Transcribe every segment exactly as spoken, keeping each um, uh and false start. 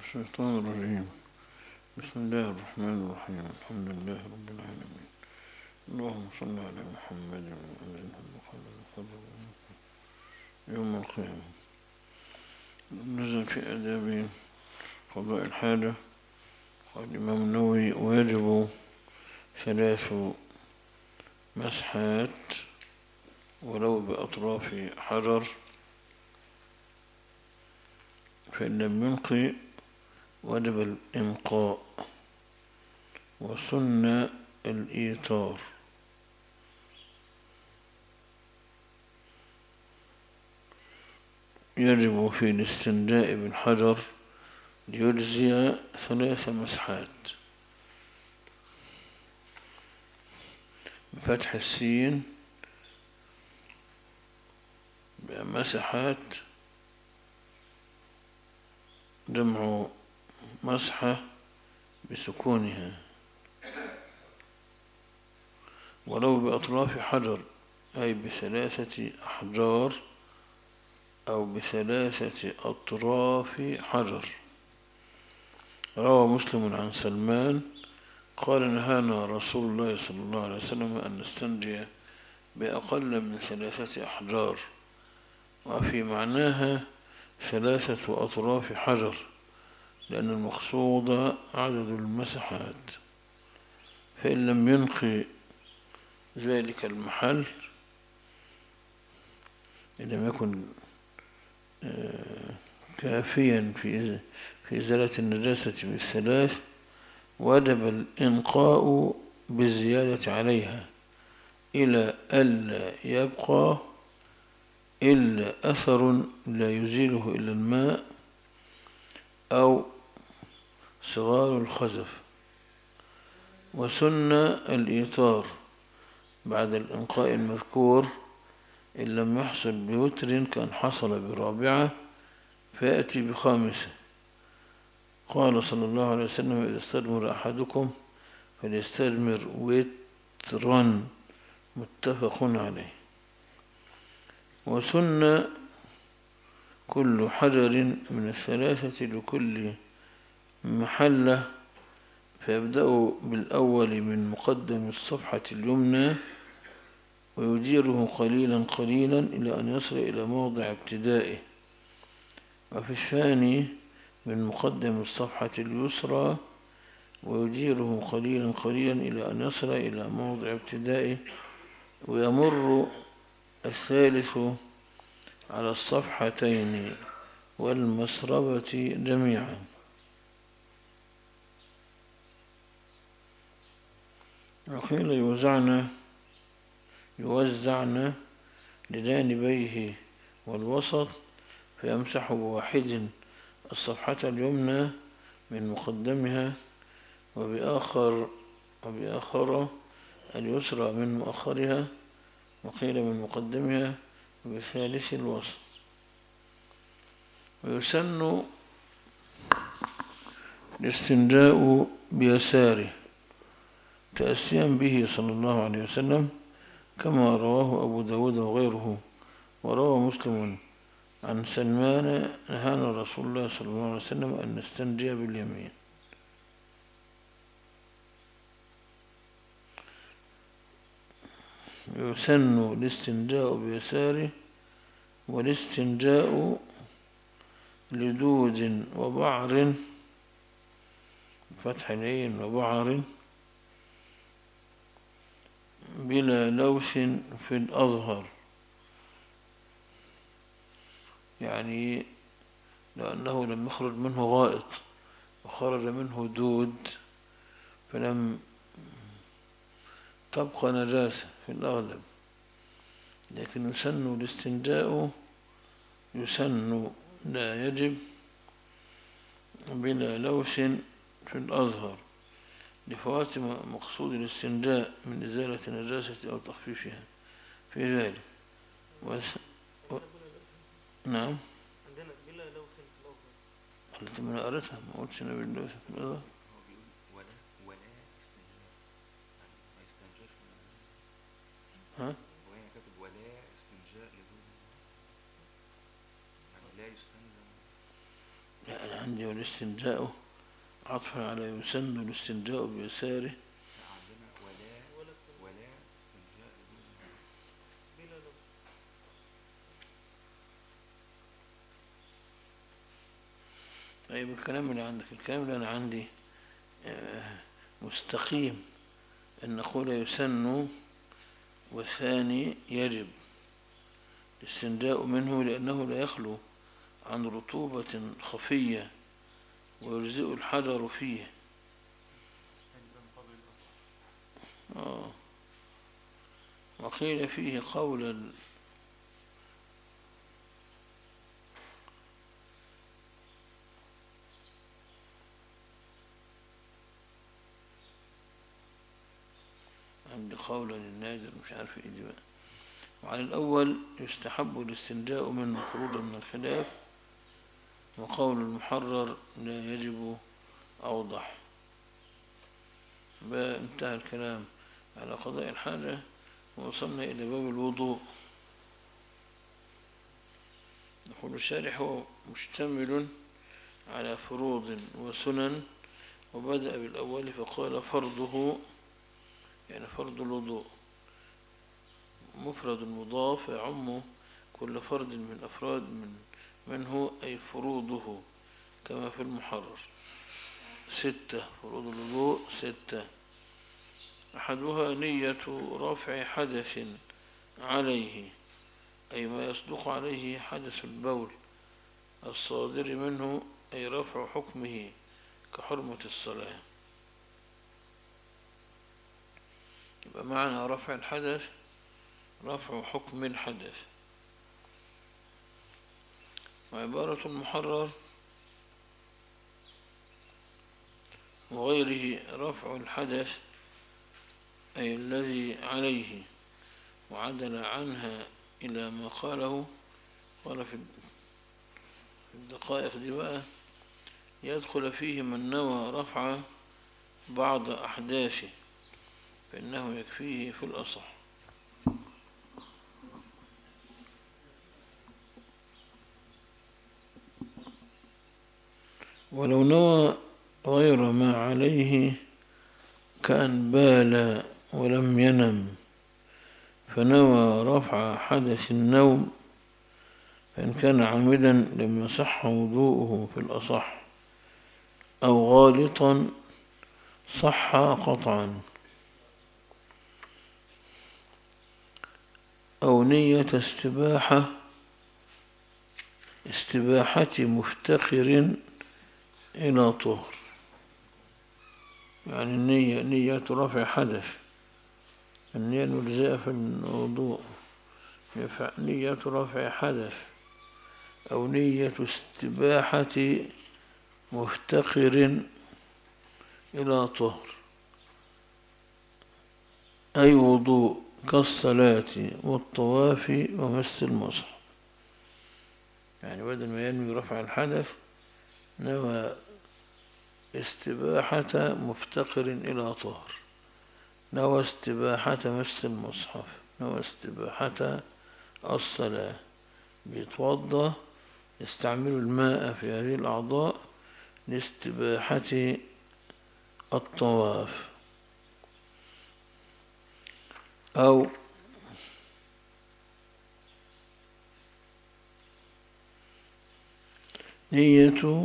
الشيطان الرجيم. بسم الله الرحمن الرحيم. الحمد لله رب العالمين. اللهم صل على محمد وعلى محمد يوم القيامة. نزل في آداب قضاء الحاجة. قال الإمام النووي: ويجب ثلاث مسحات ولو بأطراف حجر، فإن لم ينقي وجب الإنقاء، وسن الإيتار. يجب في الاستنجاء بالحجر ليجزي ثلاث مسحات: بفتح السين بمسحات، جمع مسحة بسكونها، ولو بأطراف حجر أي بثلاثة أحجار أو بثلاثة أطراف حجر. روى مسلم عن سلمان قال: نهانا رسول الله صلى الله عليه وسلم أن نستنجي بأقل من ثلاثة أحجار، وفي معناها ثلاثة أطراف حجر، لأن المقصود عدد المسحات. فإن لم ينقي ذلك المحل، إن لم يكن كافيا في في إزالة النجاسة بالثلاث، وجب الإنقاء بالزيادة عليها إلى ألا يبقى إلا أثر لا يزيله إلا الماء أو صغار الخزف. وسن الإيتار بعد الإنقاء المذكور إن لم يحصل بوتر كان حصل برابعة، فيأتي بخامسة. قال صلى الله عليه وسلم: إذا استجمر أحدكم فليستجمر وترا، متفق عليه. وسن كل حجر من الثلاثة لكل محلة، فيبدأ بالأول من مقدم الصفحة اليمنى ويديره قليلا قليلا إلى أن يصل إلى موضع ابتدائه، وفي الثاني من مقدم الصفحة اليسرى ويديره قليلا قليلا إلى أن يصل إلى موضع ابتدائه، ويمر الثالث على الصفحتين والمسربة جميعا. وقيل يوزعن يوزعن لجانبيه والوسط، فيمسح بواحد الصفحة اليمنى من مقدمها، وبآخر وبآخر اليسرى من مؤخرها، وقيل من مقدمها، وبثالث الوسط. ويسن الاستنجاء بيساره تأسيا به صلى الله عليه وسلم، كما رواه أبو داود وغيره. وروى مسلم عن سلمان: نهانا رسول الله صلى الله عليه وسلم أن نستنجي باليمين. يسن الاستنجاء بيساره، والاستنجاء لدود وبعر، فتح العين وبعر، بلا لوث في الأظهر، يعني لأنه لم يخرج منه غائط وخرج منه دود، فلم تبقى نجاسة في الأغلب. لكن يسن الاستنجاء، يسن لا يجب، بلا لوث في الأظهر، لفوات مقصود الاستنجاء من إزالة النجاسة أو تخفيفها في ذلك. وس... و... نعم، عندنا بلا لوث في الأظهر. قلت من قريتها، ما قلتش أنا باللوث في الأظهر. هو بيقول ولا ولا استنجاء، يعني ما يستنجاش من... ها؟ هو هنا كاتب ولا استنجاء لدون، يعني لا يستنجى. لا، عندي والاستنجاء عطفا على يسن الاستنجاء بيساره. لا، عندنا ولا ولا استنجاء ولا استنجاء بدون ماء. بلا لبس. طيب الكلام اللي عندك، الكلام اللي أنا عندي آه، مستقيم أن نقول يسن والثاني يجب الاستنجاء منه، لأنه لا يخلو عن رطوبة خفية ويجزئ الحجر فيه. آه. وقيل فيه قولا عندي قولا للنادر مش عارف ايه دي بقى. وعلى الأول يستحب الاستنجاء منه خروجا من الخلاف، وقول المحرر لا يجب أوضح. بقى انتهى الكلام على قضاء الحاجة، ووصلنا إلى باب الوضوء. يقول الشارح هو مشتمل على فروض وسنن، وبدأ بالأول فقال فرضه، يعني فرض الوضوء مفرد مضاف يعم كل فرد من أفراد من منه، أي فروضه كما في المحرر ستة. فروض الوضوء ستة. أحدها نية رفع حدث عليه، أي ما يصدق عليه حدث البول الصادر منه، أي رفع حكمه كحرمة الصلاة. يبقى معنى رفع الحدث رفع حكم الحدث. وعبارة المحرر وغيره رفع الحدث أي الذي عليه، وعدل عنها إلى ما قاله. قال في الدقائق دي بقى يدخل فيه من نوى رفع بعض أحداثه فإنه يكفيه في الأصح. ولو نوى غير ما عليه كأن بال ولم ينم، فنوى رفع حدث النوم، فإن كان عامدا لم يصح وضوءه في الأصح، أو غالطا صح قطعا. أو نية استباحة استباحة مفتقر إلى طهر، يعني النية نية رفع حدث، النية المجزئة في الوضوء، نية رفع حدث، أو نية استباحة مفتقر إلى طهر، أي وضوء كالصلاة والطواف ومس المصحف. يعني بدل ما ينوي رفع الحدث نوى استباحة مفتقر إلى طهر، نوى استباحة مس المصحف، نوى استباحة الصلاة. بيتوضى يستعمل الماء في هذه الأعضاء لاستباحة الطواف. أو نية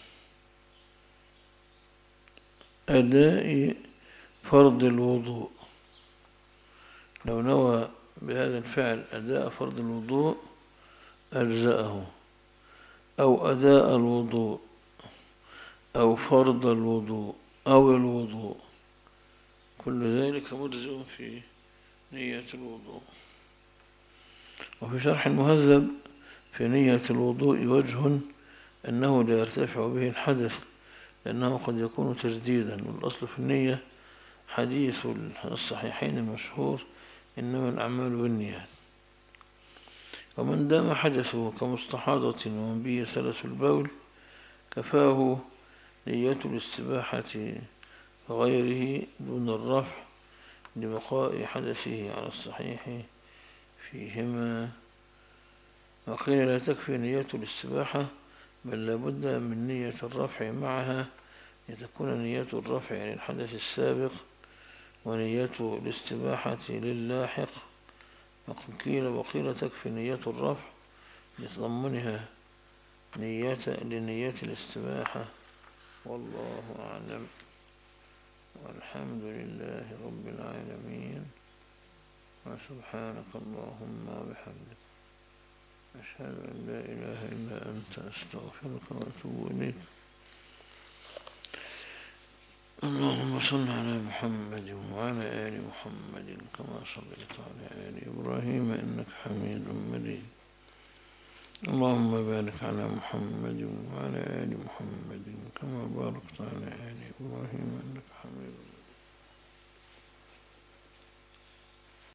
أداء فرض الوضوء، لو نوى بهذا الفعل أداء فرض الوضوء أجزأه، أو أداء الوضوء، أو فرض الوضوء، أو الوضوء، كل ذلك مجزء في نية الوضوء. وفي شرح المهذب في نية الوضوء وجه أنه لا يرتفع به الحدث، لأنه قد يكون تجديدا، والأصل في النية حديث الصحيحين المشهور إنما الأعمال بالنيات. ومن دام حدثه كمستحاضة ومن به سلس البول كفاه نية الاستباحة وغيره دون الرفع لبقاء حدثه على الصحيح فيهما. وقيل لا تكفي نية الاستباحة بل لابد من نية الرفع معها لتكون نية الرفع يعني الحدث السابق ونية الاستباحة للاحق. وقيل وقيل تكفي نية الرفع لتضمنها نية لنية الاستباحة. والله أعلم، والحمد لله رب العالمين، وسبحانك اللهم وبحمدك أشهد أن لا إله إلا أنت أستغفرك وأتوب إليك. اللهم صل على محمد وعلى آل محمد كما صليت على آل إبراهيم إنك حميد مجيد. اللهم بارك على محمد وعلى آل محمد كما باركت على آل إبراهيم إنك حميد مجيد.